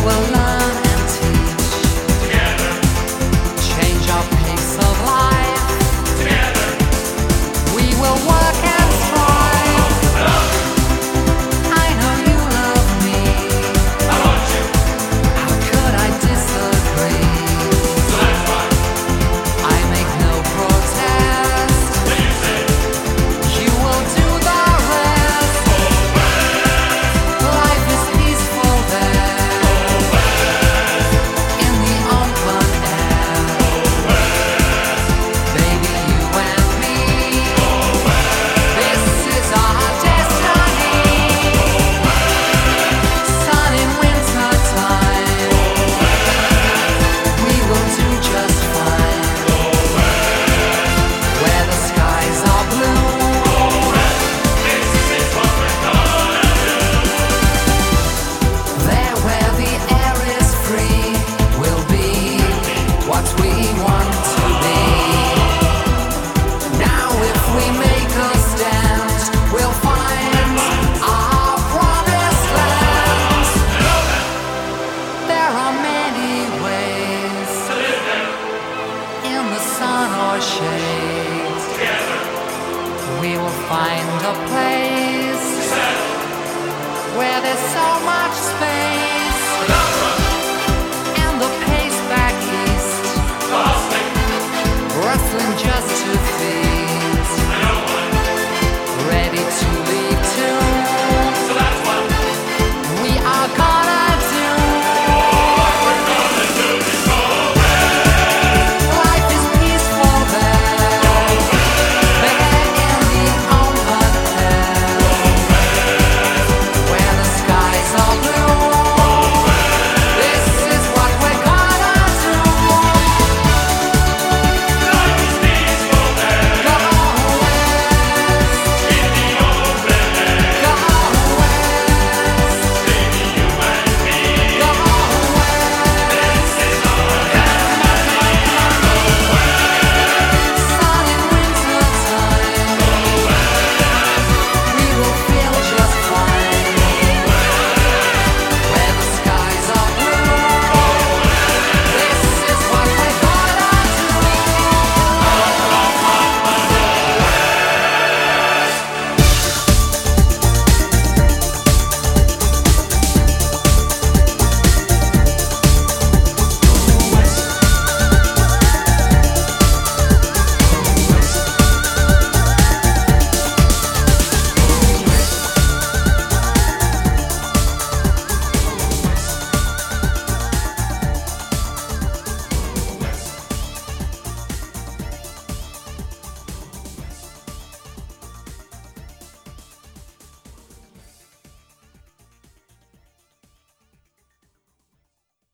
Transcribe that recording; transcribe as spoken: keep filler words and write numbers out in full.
will learn and teach. Together. Change our pace of life. Together. We will work and strive. I love you. I know you love me. I want you. How could I disagree? So that's why. I make no protest. When you say, You will do the rest. Life is peaceful there. In the open air. Baby, you and me. This is our destiny. Sun in winter time. We will do just fine. Where the skies are blue. this is what we're gonna do. There where the air is free, we'll be what we want to be. Now if we make a stand, we'll find our promised land. There are many ways To live there. in the sun or shade. Together. We will find a place Settle. where there's so much space.